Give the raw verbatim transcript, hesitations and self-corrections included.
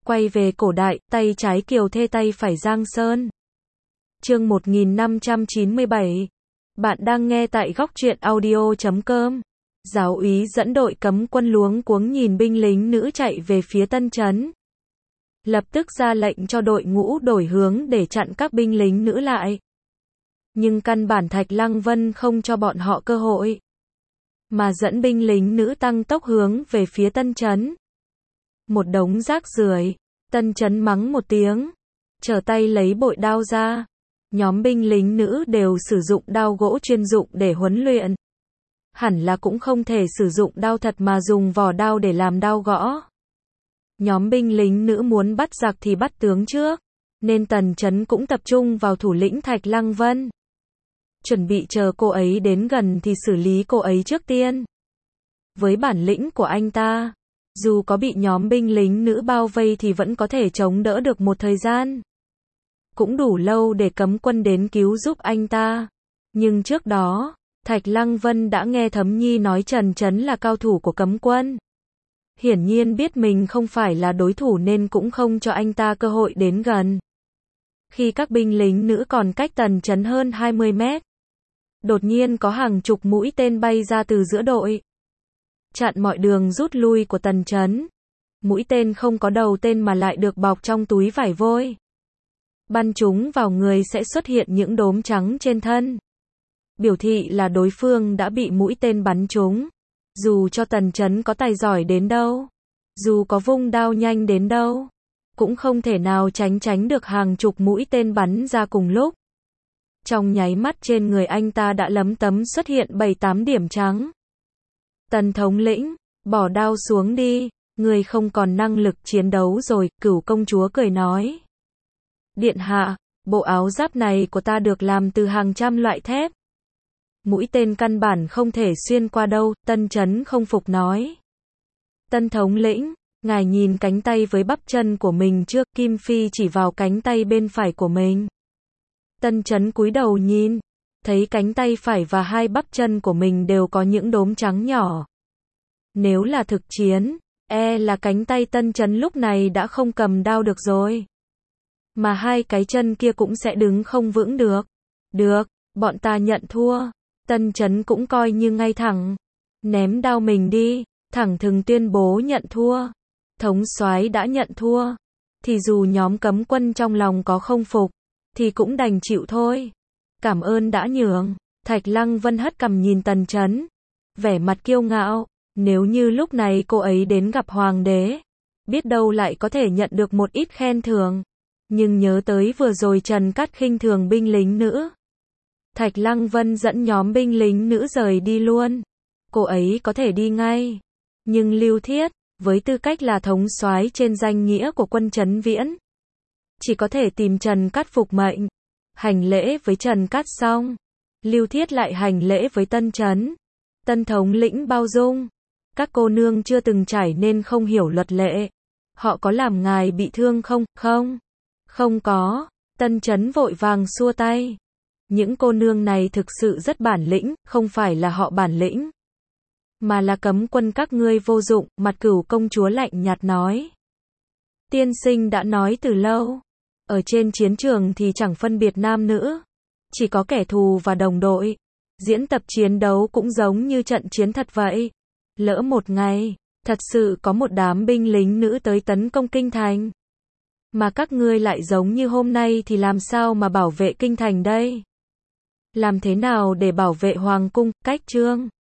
Quay về cổ đại, tay trái Kiều Thê tay phải Giang Sơn. Chương một nghìn năm trăm chín mươi bảy. Bạn đang nghe tại góc truyện audio chấm com. Giáo úy dẫn đội cấm quân luống cuống nhìn binh lính nữ chạy về phía Tân Trấn. Lập tức ra lệnh cho đội ngũ đổi hướng để chặn các binh lính nữ lại. Nhưng căn bản Thạch Lăng Vân không cho bọn họ cơ hội, mà dẫn binh lính nữ tăng tốc hướng về phía Tân Trấn. Một đống rác rưởi. Tân Trấn mắng một tiếng, trở tay lấy bội đao ra. Nhóm binh lính nữ đều sử dụng đao gỗ chuyên dụng để huấn luyện. Hẳn là cũng không thể sử dụng đao thật mà dùng vỏ đao để làm đao gõ. Nhóm binh lính nữ muốn bắt giặc thì bắt tướng trước, nên Tần Trấn cũng tập trung vào thủ lĩnh Thạch Lăng Vân. Chuẩn bị chờ cô ấy đến gần thì xử lý cô ấy trước tiên. Với bản lĩnh của anh ta, dù có bị nhóm binh lính nữ bao vây thì vẫn có thể chống đỡ được một thời gian. Cũng đủ lâu để cấm quân đến cứu giúp anh ta. Nhưng trước đó, Thạch Lăng Vân đã nghe Thấm Nhi nói Trần Trấn là cao thủ của cấm quân. Hiển nhiên biết mình không phải là đối thủ nên cũng không cho anh ta cơ hội đến gần. Khi các binh lính nữ còn cách Tần Trấn hơn hai mươi mét, đột nhiên có hàng chục mũi tên bay ra từ giữa đội, chặn mọi đường rút lui của Tần Trấn. Mũi tên không có đầu tên mà lại được bọc trong túi vải vôi. Bắn chúng vào người sẽ xuất hiện những đốm trắng trên thân, biểu thị là đối phương đã bị mũi tên bắn trúng. Dù cho Tần Trấn có tài giỏi đến đâu, dù có vung đao nhanh đến đâu, cũng không thể nào tránh tránh được hàng chục mũi tên bắn ra cùng lúc. Trong nháy mắt trên người anh ta đã lấm tấm xuất hiện bảy tám điểm trắng. Tần thống lĩnh, bỏ đao xuống đi, người không còn năng lực chiến đấu rồi, Cửu công chúa cười nói. Điện hạ, bộ áo giáp này của ta được làm từ hàng trăm loại thép. Mũi tên căn bản không thể xuyên qua đâu, Tân Trấn không phục nói. Tân thống lĩnh, ngài nhìn cánh tay với bắp chân của mình trước, Kim Phi chỉ vào cánh tay bên phải của mình. Tân Trấn cúi đầu nhìn, thấy cánh tay phải và hai bắp chân của mình đều có những đốm trắng nhỏ. Nếu là thực chiến, e là cánh tay Tân Trấn lúc này đã không cầm đao được rồi. Mà hai cái chân kia cũng sẽ đứng không vững được. Được, bọn ta nhận thua. Tân Trấn cũng coi như ngay thẳng. Ném đao mình đi, thẳng thừng tuyên bố nhận thua. Thống soái đã nhận thua, thì dù nhóm cấm quân trong lòng có không phục, thì cũng đành chịu thôi. Cảm ơn đã nhường. Thạch Lăng Vân hất cằm nhìn Tần Trấn, vẻ mặt kiêu ngạo. Nếu như lúc này cô ấy đến gặp hoàng đế, biết đâu lại có thể nhận được một ít khen thưởng. Nhưng nhớ tới vừa rồi Trần Cát khinh thường binh lính nữ, Thạch Lăng Vân dẫn nhóm binh lính nữ rời đi luôn. Cô ấy có thể đi ngay, nhưng Lưu Thiết, với tư cách là thống soái trên danh nghĩa của quân Trấn Viễn, chỉ có thể tìm Trần Cát phục mệnh. Hành lễ với Trần Cát xong, Lưu Thiết lại hành lễ với Tân Trấn. Tân thống lĩnh bao dung, các cô nương chưa từng trải nên không hiểu luật lệ. Họ có làm ngài bị thương không? Không. Không có. Tân Trấn vội vàng xua tay. Những cô nương này thực sự rất bản lĩnh, không phải là họ bản lĩnh, mà là cấm quân các ngươi vô dụng, mặt Cửu công chúa lạnh nhạt nói. Tiên sinh đã nói từ lâu, ở trên chiến trường thì chẳng phân biệt nam nữ, chỉ có kẻ thù và đồng đội. Diễn tập chiến đấu cũng giống như trận chiến thật vậy. Lỡ một ngày, thật sự có một đám binh lính nữ tới tấn công kinh thành, mà các ngươi lại giống như hôm nay thì làm sao mà bảo vệ kinh thành đây? Làm thế nào để bảo vệ hoàng cung? Cách trương